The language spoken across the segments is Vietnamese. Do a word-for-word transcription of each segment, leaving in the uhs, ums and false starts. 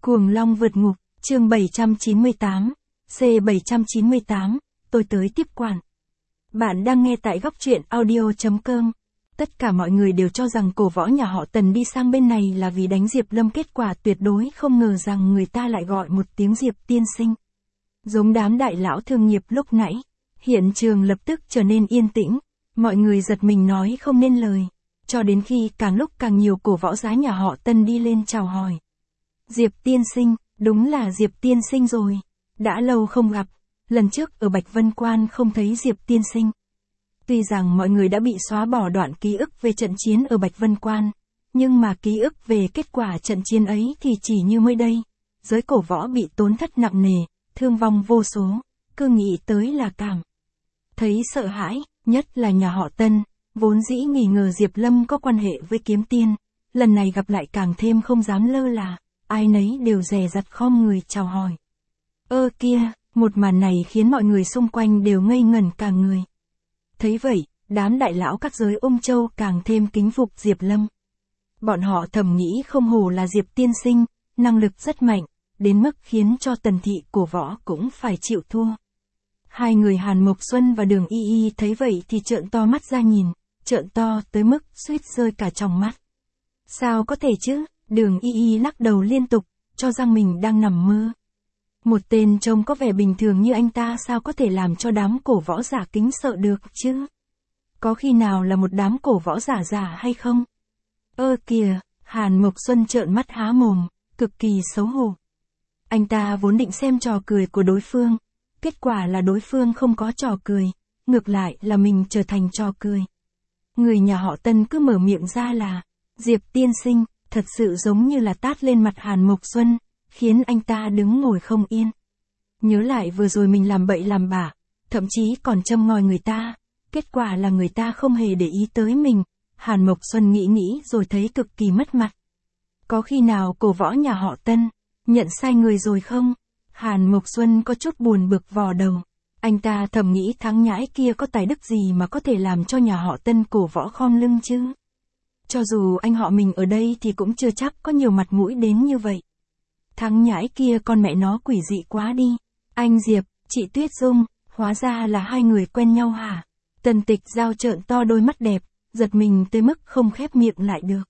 Cuồng Long vượt ngục, chương bảy trăm chín mươi tám, C bảy trăm chín mươi tám, tôi tới tiếp quản. Bạn đang nghe tại góc truyện audio.com. Tất cả mọi người đều cho rằng cổ võ nhà họ Tần đi sang bên này là vì đánh Diệp Lâm, kết quả tuyệt đối không ngờ rằng người ta lại gọi một tiếng Diệp tiên sinh. Giống đám đại lão thương nghiệp lúc nãy, hiện trường lập tức trở nên yên tĩnh, mọi người giật mình nói không nên lời, cho đến khi càng lúc càng nhiều cổ võ giá nhà họ Tân đi lên chào hỏi. Diệp tiên sinh, đúng là Diệp tiên sinh rồi, đã lâu không gặp, lần trước ở Bạch Vân Quan không thấy Diệp tiên sinh. Tuy rằng mọi người đã bị xóa bỏ đoạn ký ức về trận chiến ở Bạch Vân Quan, nhưng mà ký ức về kết quả trận chiến ấy thì chỉ như mới đây. Giới cổ võ bị tổn thất nặng nề, thương vong vô số, cứ nghĩ tới là cảm thấy sợ hãi, nhất là nhà họ Tân, vốn dĩ nghi ngờ Diệp Lâm có quan hệ với Kiếm Tiên, lần này gặp lại càng thêm không dám lơ là, ai nấy đều dè dặt khom người chào hỏi. Ơ kia, một màn này khiến mọi người xung quanh đều ngây ngẩn cả người. Thấy vậy, đám đại lão các giới Ung Châu càng thêm kính phục Diệp Lâm. Bọn họ thầm nghĩ không hổ là Diệp tiên sinh, năng lực rất mạnh, đến mức khiến cho Tần thị cổ võ cũng phải chịu thua. Hai người Hàn Mộc Xuân và Đường Y Y thấy vậy thì trợn to mắt ra nhìn, trợn to tới mức suýt rơi cả tròng mắt. Sao có thể chứ? Đường Y Y lắc đầu liên tục, cho rằng mình đang nằm mơ. Một tên trông có vẻ bình thường như anh ta sao có thể làm cho đám cổ võ giả kính sợ được chứ? Có khi nào là một đám cổ võ giả giả hay không? Ơ kìa, Hàn Mộc Xuân trợn mắt há mồm, cực kỳ xấu hổ. Anh ta vốn định xem trò cười của đối phương, kết quả là đối phương không có trò cười, ngược lại là mình trở thành trò cười. Người nhà họ Tân cứ mở miệng ra là, Diệp tiên sinh, thật sự giống như là tát lên mặt Hàn Mộc Xuân, khiến anh ta đứng ngồi không yên. Nhớ lại vừa rồi mình làm bậy làm bạ, thậm chí còn châm ngòi người ta, kết quả là người ta không hề để ý tới mình. Hàn Mộc Xuân nghĩ nghĩ rồi thấy cực kỳ mất mặt. Có khi nào cổ võ nhà họ Tân nhận sai người rồi không? Hàn Mộc Xuân có chút buồn bực vò đầu. Anh ta thầm nghĩ thằng nhãi kia có tài đức gì mà có thể làm cho nhà họ Tân cổ võ khom lưng chứ? Cho dù anh họ mình ở đây thì cũng chưa chắc có nhiều mặt mũi đến như vậy. Thằng nhãi kia con mẹ nó quỷ dị quá đi. Anh Diệp, chị Tuyết Dung, hóa ra là hai người quen nhau hả? Tần Tịch Giao trợn to đôi mắt đẹp, giật mình tới mức không khép miệng lại được.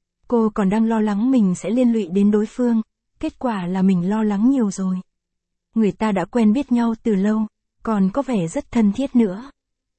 Cô còn đang lo lắng mình sẽ liên lụy đến đối phương, kết quả là mình lo lắng nhiều rồi. Người ta đã quen biết nhau từ lâu, còn có vẻ rất thân thiết nữa.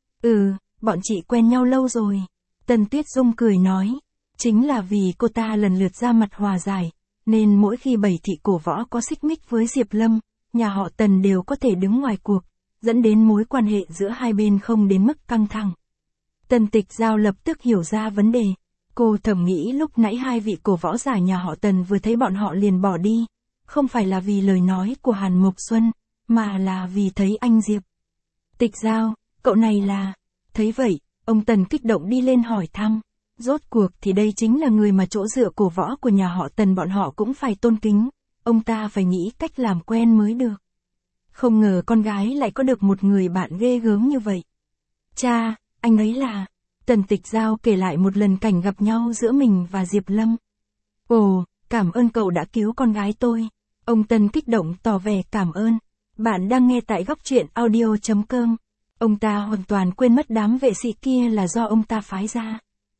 Ừ, bọn chị quen nhau lâu rồi. Tần Tuyết Dung cười nói, chính là vì cô ta lần lượt ra mặt hòa giải, nên mỗi khi bảy thị cổ võ có xích mích với Diệp Lâm, nhà họ Tần đều có thể đứng ngoài cuộc, dẫn đến mối quan hệ giữa hai bên không đến mức căng thẳng. Tần Tịch Giao lập tức hiểu ra vấn đề. Cô thầm nghĩ lúc nãy hai vị cổ võ giả nhà họ Tần vừa thấy bọn họ liền bỏ đi, không phải là vì lời nói của Hàn Mộc Xuân, mà là vì thấy anh Diệp. Tịch Giao, cậu này là... Thấy vậy, ông Tần kích động đi lên hỏi thăm. Rốt cuộc thì đây chính là người mà chỗ dựa cổ võ của nhà họ Tần bọn họ cũng phải tôn kính, ông ta phải nghĩ cách làm quen mới được. Không ngờ con gái lại có được một người bạn ghê gớm như vậy. Cha, anh ấy là... Tần Tịch Giao kể lại một lần cảnh gặp nhau giữa mình và Diệp Lâm. Ồ, cảm ơn cậu đã cứu con gái tôi. Ông Tần kích động tỏ vẻ cảm ơn. Bạn đang nghe tại góc truyện audio.com. Ông ta hoàn toàn quên mất đám vệ sĩ kia là do ông ta phái ra.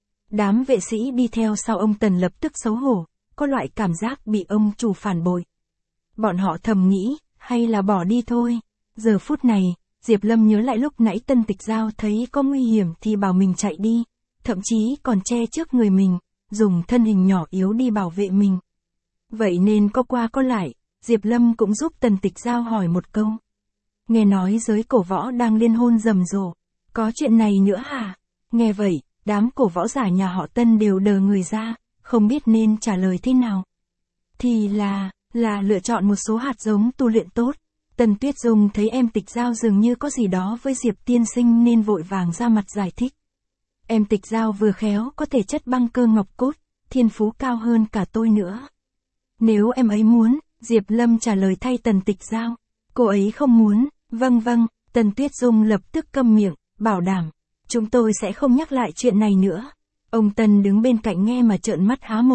Đám vệ sĩ đi theo sau ông Tần lập tức xấu hổ, có loại cảm giác bị ông chủ phản bội. Bọn họ thầm nghĩ, hay là bỏ đi thôi. Giờ phút này, Diệp Lâm nhớ lại lúc nãy Tần Tịch Giao thấy có nguy hiểm thì bảo mình chạy đi, thậm chí còn che trước người mình, dùng thân hình nhỏ yếu đi bảo vệ mình. Vậy nên có qua có lại, Diệp Lâm cũng giúp Tần Tịch Giao hỏi một câu. Nghe nói giới cổ võ đang liên hôn rầm rộ, có chuyện này nữa hả? Nghe vậy, đám cổ võ giả nhà họ Tân đều đờ người ra, không biết nên trả lời thế nào. Thì là, là lựa chọn một số hạt giống tu luyện tốt. Tần Tuyết Dung thấy em Tịch Giao dường như có gì đó với Diệp tiên sinh nên vội vàng ra mặt giải thích. Em Tịch Giao vừa khéo có thể chất băng cơ ngọc cốt, thiên phú cao hơn cả tôi nữa. Nếu em ấy muốn, Diệp Lâm trả lời thay Tần Tịch Giao. Cô ấy không muốn, vâng vâng, Tần Tuyết Dung lập tức câm miệng, bảo đảm. Chúng tôi sẽ không nhắc lại chuyện này nữa. Ông Tần đứng bên cạnh nghe mà trợn mắt há mồm,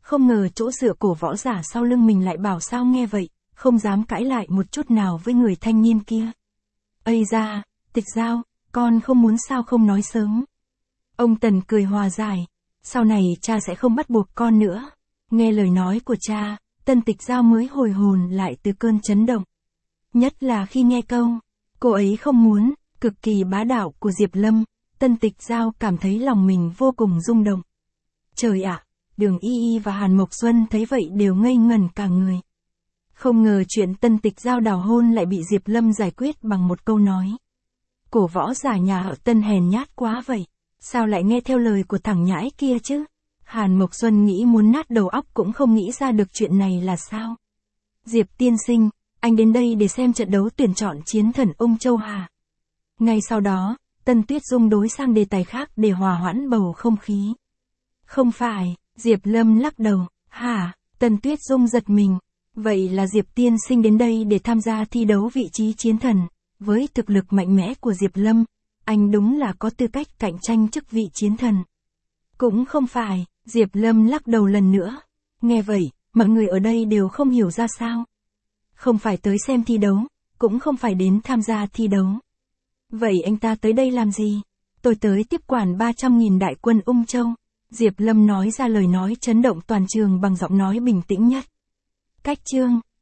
Không ngờ chỗ dựa cổ võ giả sau lưng mình lại bảo sao nghe vậy, không dám cãi lại một chút nào với người thanh niên kia. Ây da, Tịch Giao, con không muốn sao không nói sớm. Ông Tần cười hòa giải, sau này cha sẽ không bắt buộc con nữa. Nghe lời nói của cha, Tân Tịch Giao mới hồi hồn lại từ cơn chấn động. Nhất là khi nghe câu, cô ấy không muốn, cực kỳ bá đạo của Diệp Lâm, Tân Tịch Giao cảm thấy lòng mình vô cùng rung động. Trời ạ, Đường Y Y và Hàn Mộc Xuân thấy vậy đều ngây ngẩn cả người. Không ngờ chuyện Tân Tịch Giao đào hôn lại bị Diệp Lâm giải quyết bằng một câu nói. Cổ võ giả nhà họ Tân hèn nhát quá vậy, sao lại nghe theo lời của thằng nhãi kia chứ? Hàn Mộc Xuân nghĩ muốn nát đầu óc cũng không nghĩ ra được chuyện này là sao. Diệp tiên sinh, anh đến đây để xem trận đấu tuyển chọn chiến thần Ung Châu hả? Ngay sau đó, Tân Tuyết Dung đối sang đề tài khác để hòa hoãn bầu không khí. Không phải, Diệp Lâm lắc đầu, hả? Tân Tuyết Dung giật mình. Vậy là Diệp tiên sinh đến đây để tham gia thi đấu vị trí chiến thần. Với thực lực mạnh mẽ của Diệp Lâm, anh đúng là có tư cách cạnh tranh chức vị chiến thần. Cũng không phải, Diệp Lâm lắc đầu lần nữa. Nghe vậy, mọi người ở đây đều không hiểu ra sao. Không phải tới xem thi đấu, cũng không phải đến tham gia thi đấu. Vậy anh ta tới đây làm gì? Tôi tới tiếp quản ba trăm nghìn đại quân Ung Châu. Diệp Lâm nói ra lời nói chấn động toàn trường bằng giọng nói bình tĩnh nhất. Cách chương